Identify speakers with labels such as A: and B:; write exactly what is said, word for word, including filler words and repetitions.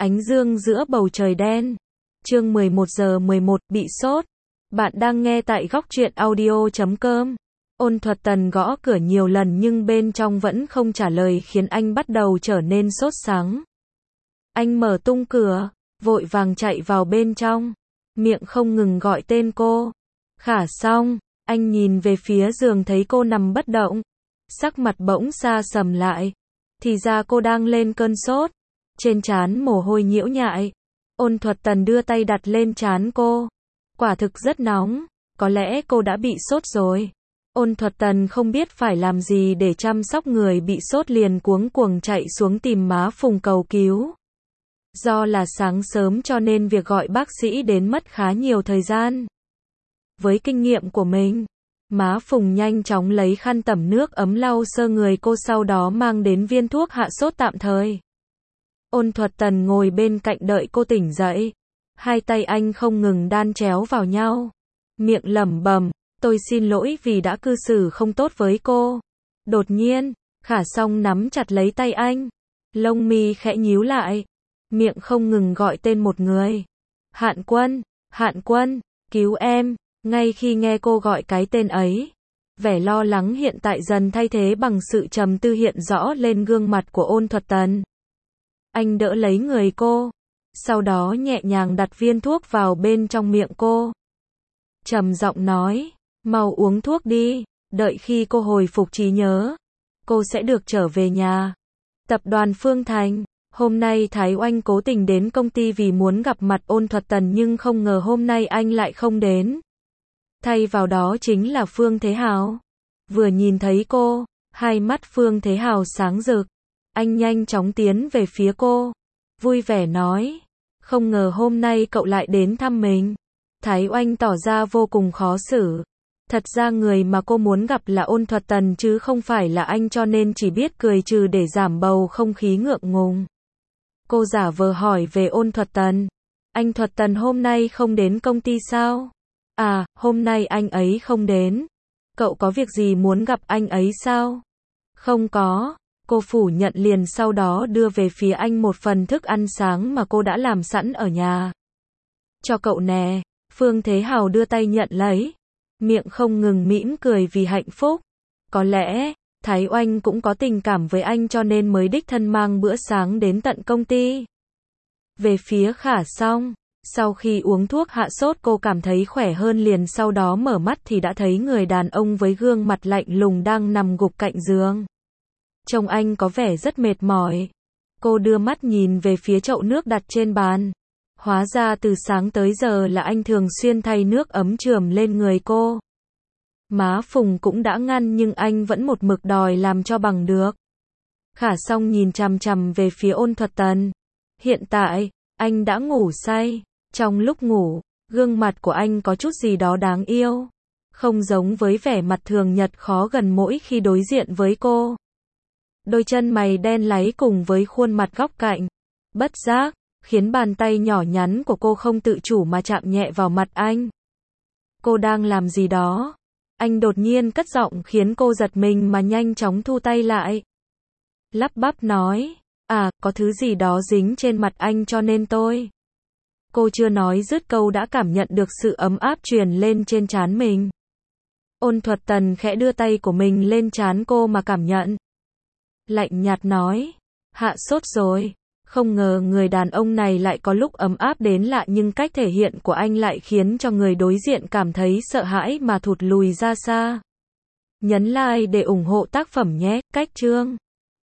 A: Ánh dương giữa bầu trời đen. Chương mười một giờ mười một, bị sốt. Bạn đang nghe tại góc truyện audio chấm com. Ôn Thuật Tần gõ cửa nhiều lần nhưng bên trong vẫn không trả lời khiến anh bắt đầu trở nên sốt sắng. Anh mở tung cửa, vội vàng chạy vào bên trong, miệng không ngừng gọi tên cô. Khả Song, anh nhìn về phía giường thấy cô nằm bất động, sắc mặt bỗng sa sầm lại. Thì ra cô đang lên cơn sốt, trên trán mồ hôi nhiễu nhại. Ôn Thuật Tần đưa tay đặt lên trán cô. Quả thực rất nóng, có lẽ cô đã bị sốt rồi. Ôn Thuật Tần không biết phải làm gì để chăm sóc người bị sốt liền cuống cuồng chạy xuống tìm má Phùng cầu cứu. Do là sáng sớm cho nên việc gọi bác sĩ đến mất khá nhiều thời gian. Với kinh nghiệm của mình, má Phùng nhanh chóng lấy khăn tẩm nước ấm lau sơ người cô, sau đó mang đến viên thuốc hạ sốt tạm thời. Ôn Thuật Tần ngồi bên cạnh đợi cô tỉnh dậy. Hai tay anh không ngừng đan chéo vào nhau, miệng lẩm bẩm, tôi xin lỗi vì đã cư xử không tốt với cô. Đột nhiên, Khả Song nắm chặt lấy tay anh, lông mi khẽ nhíu lại, miệng không ngừng gọi tên một người. Hạn Quân, Hạn Quân, cứu em. Ngay khi nghe cô gọi cái tên ấy, vẻ lo lắng hiện tại dần thay thế bằng sự trầm tư hiện rõ lên gương mặt của Ôn Thuật Tần. Anh đỡ lấy người cô, sau đó nhẹ nhàng đặt viên thuốc vào bên trong miệng cô. Trầm giọng nói, mau uống thuốc đi, đợi khi cô hồi phục trí nhớ, cô sẽ được trở về nhà. Tập đoàn Phương Thành, hôm nay Thái Oanh cố tình đến công ty vì muốn gặp mặt Ôn Thuật Tần nhưng không ngờ hôm nay anh lại không đến. Thay vào đó chính là Phương Thế Hào. Vừa nhìn thấy cô, hai mắt Phương Thế Hào sáng rực. Anh nhanh chóng tiến về phía cô, vui vẻ nói, không ngờ hôm nay cậu lại đến thăm mình. Thái Oanh tỏ ra vô cùng khó xử. Thật ra người mà cô muốn gặp là Ôn Thuật Tần chứ không phải là anh, cho nên chỉ biết cười trừ để giảm bầu không khí ngượng ngùng. Cô giả vờ hỏi về Ôn Thuật Tần. Anh Thuật Tần hôm nay không đến công ty sao? À, hôm nay anh ấy không đến. Cậu có việc gì muốn gặp anh ấy sao? Không có. Cô phủ nhận liền, sau đó đưa về phía anh một phần thức ăn sáng mà cô đã làm sẵn ở nhà. Cho cậu nè. Phương Thế Hào đưa tay nhận lấy, miệng không ngừng mỉm cười vì hạnh phúc. Có lẽ, Thái Oanh cũng có tình cảm với anh cho nên mới đích thân mang bữa sáng đến tận công ty. Về phía Khả Song, sau khi uống thuốc hạ sốt cô cảm thấy khỏe hơn liền, sau đó mở mắt thì đã thấy người đàn ông với gương mặt lạnh lùng đang nằm gục cạnh giường. Trông anh có vẻ rất mệt mỏi. Cô đưa mắt nhìn về phía chậu nước đặt trên bàn. Hóa ra từ sáng tới giờ là anh thường xuyên thay nước ấm chườm lên người cô. Má Phùng cũng đã ngăn nhưng anh vẫn một mực đòi làm cho bằng được. Khả Song nhìn chằm chằm về phía Ôn Thuật Tần. Hiện tại, anh đã ngủ say. Trong lúc ngủ, gương mặt của anh có chút gì đó đáng yêu. Không giống với vẻ mặt thường nhật khó gần mỗi khi đối diện với cô. Đôi chân mày đen láy cùng với khuôn mặt góc cạnh, bất giác, khiến bàn tay nhỏ nhắn của cô không tự chủ mà chạm nhẹ vào mặt anh. Cô đang làm gì đó? Anh đột nhiên cất giọng khiến cô giật mình mà nhanh chóng thu tay lại. Lắp bắp nói, à, có thứ gì đó dính trên mặt anh cho nên tôi. Cô chưa nói dứt câu đã cảm nhận được sự ấm áp truyền lên trên trán mình. Ôn Thuật Tần khẽ đưa tay của mình lên trán cô mà cảm nhận. Lạnh nhạt nói, hạ sốt rồi. Không ngờ người đàn ông này lại có lúc ấm áp đến lạ, nhưng cách thể hiện của anh lại khiến cho người đối diện cảm thấy sợ hãi mà thụt lùi ra xa. Nhấn like để ủng hộ tác phẩm nhé. Cách chương